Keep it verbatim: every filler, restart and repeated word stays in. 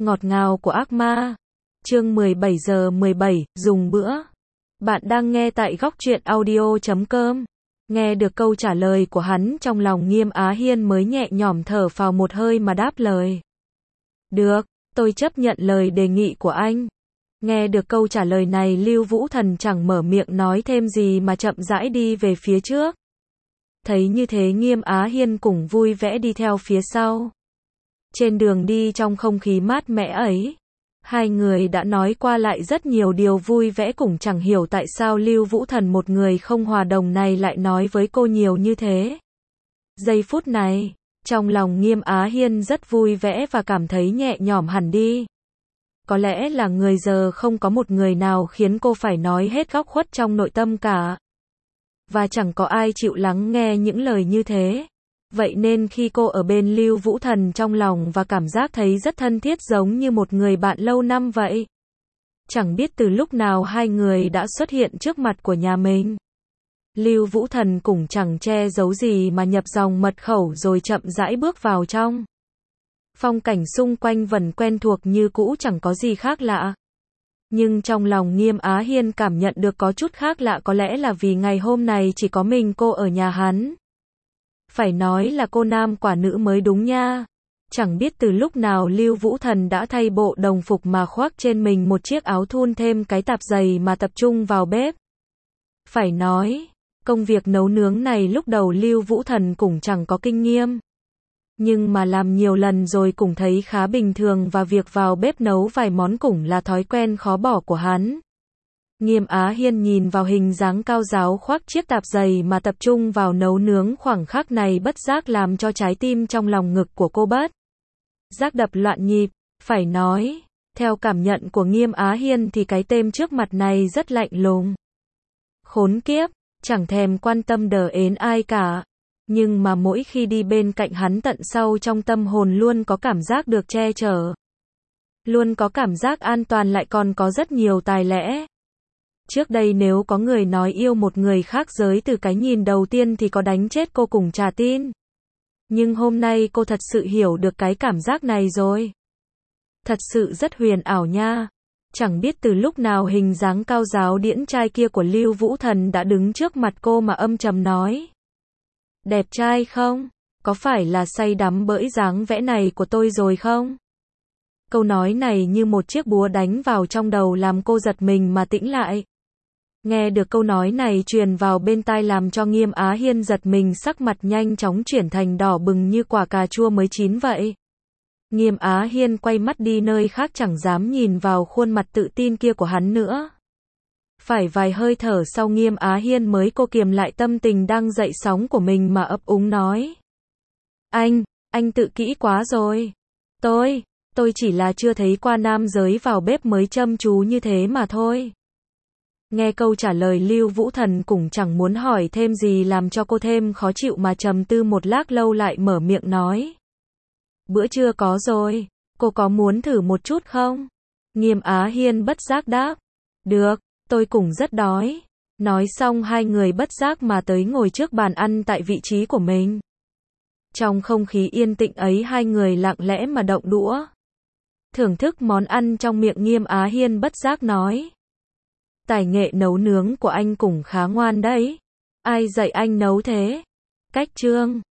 Ngọt ngào của ác ma. Chương mười bảy giờ mười bảy, dùng bữa. Bạn đang nghe tại góc truyện audio chấm com. Nghe được câu trả lời của hắn, trong lòng Nghiêm Á Hiên mới nhẹ nhõm thở phào một hơi mà đáp lời. Được, tôi chấp nhận lời đề nghị của anh. Nghe được câu trả lời này, Lưu Vũ Thần chẳng mở miệng nói thêm gì mà chậm rãi đi về phía trước. Thấy như thế, Nghiêm Á Hiên cũng vui vẻ đi theo phía sau. Trên đường đi trong không khí mát mẻ ấy, hai người đã nói qua lại rất nhiều điều vui vẻ, cũng chẳng hiểu tại sao Lưu Vũ Thần, một người không hòa đồng này, lại nói với cô nhiều như thế. Giây phút này, trong lòng Nghiêm Á Hiên rất vui vẻ và cảm thấy nhẹ nhõm hẳn đi. Có lẽ là người giờ không có một người nào khiến cô phải nói hết góc khuất trong nội tâm cả. Và chẳng có ai chịu lắng nghe những lời như thế. Vậy nên khi cô ở bên Lưu Vũ Thần, trong lòng và cảm giác thấy rất thân thiết, giống như một người bạn lâu năm vậy. Chẳng biết từ lúc nào hai người đã xuất hiện trước mặt của nhà mình. Lưu Vũ Thần cũng chẳng che giấu gì mà nhập dòng mật khẩu rồi chậm rãi bước vào trong. Phong cảnh xung quanh vẫn quen thuộc như cũ, chẳng có gì khác lạ. Nhưng trong lòng Nghiêm Á Hiên cảm nhận được có chút khác lạ, có lẽ là vì ngày hôm này chỉ có mình cô ở nhà hắn. Phải nói là cô nam quả nữ mới đúng nha. Chẳng biết từ lúc nào Lưu Vũ Thần đã thay bộ đồng phục mà khoác trên mình một chiếc áo thun thêm cái tạp dề mà tập trung vào bếp. Phải nói, công việc nấu nướng này lúc đầu Lưu Vũ Thần cũng chẳng có kinh nghiệm. Nhưng mà làm nhiều lần rồi cũng thấy khá bình thường, và việc vào bếp nấu vài món cũng là thói quen khó bỏ của hắn. Nghiêm Á Hiên nhìn vào hình dáng cao ráo khoác chiếc tạp dề mà tập trung vào nấu nướng, khoảng khắc này bất giác làm cho trái tim trong lòng ngực của cô bất giác đập loạn nhịp. Phải nói, theo cảm nhận của Nghiêm Á Hiên thì cái tên trước mặt này rất lạnh lùng. Khốn kiếp, chẳng thèm quan tâm đờ ến ai cả. Nhưng mà mỗi khi đi bên cạnh hắn, tận sâu trong tâm hồn luôn có cảm giác được che chở. Luôn có cảm giác an toàn, lại còn có rất nhiều tài lẻ. Trước đây nếu có người nói yêu một người khác giới từ cái nhìn đầu tiên thì có đánh chết cô cũng chả tin. Nhưng hôm nay cô thật sự hiểu được cái cảm giác này rồi. Thật sự rất huyền ảo nha. Chẳng biết từ lúc nào hình dáng cao ráo điển trai kia của Lưu Vũ Thần đã đứng trước mặt cô mà âm trầm nói. Đẹp trai không? Có phải là say đắm bởi dáng vẽ này của tôi rồi không? Câu nói này như một chiếc búa đánh vào trong đầu, làm cô giật mình mà tĩnh lại. Nghe được câu nói này truyền vào bên tai làm cho Nghiêm Á Hiên giật mình, sắc mặt nhanh chóng chuyển thành đỏ bừng như quả cà chua mới chín vậy. Nghiêm Á Hiên quay mắt đi nơi khác, chẳng dám nhìn vào khuôn mặt tự tin kia của hắn nữa. Phải vài hơi thở sau, Nghiêm Á Hiên mới cô kiềm lại tâm tình đang dậy sóng của mình mà ấp úng nói. Anh, anh tự kỷ quá rồi. Tôi, tôi chỉ là chưa thấy qua nam giới vào bếp mới chăm chú như thế mà thôi. Nghe câu trả lời, Lưu Vũ Thần cũng chẳng muốn hỏi thêm gì, làm cho cô thêm khó chịu mà trầm tư một lát lâu lại mở miệng nói. Bữa trưa có rồi, cô có muốn thử một chút không? Nghiêm Á Hiên bất giác đáp. Được, tôi cũng rất đói. Nói xong hai người bất giác mà tới ngồi trước bàn ăn tại vị trí của mình. Trong không khí yên tĩnh ấy, hai người lặng lẽ mà động đũa. Thưởng thức món ăn trong miệng, Nghiêm Á Hiên bất giác nói. Tài nghệ nấu nướng của anh cũng khá ngoan đấy. Ai dạy anh nấu thế? Cách chương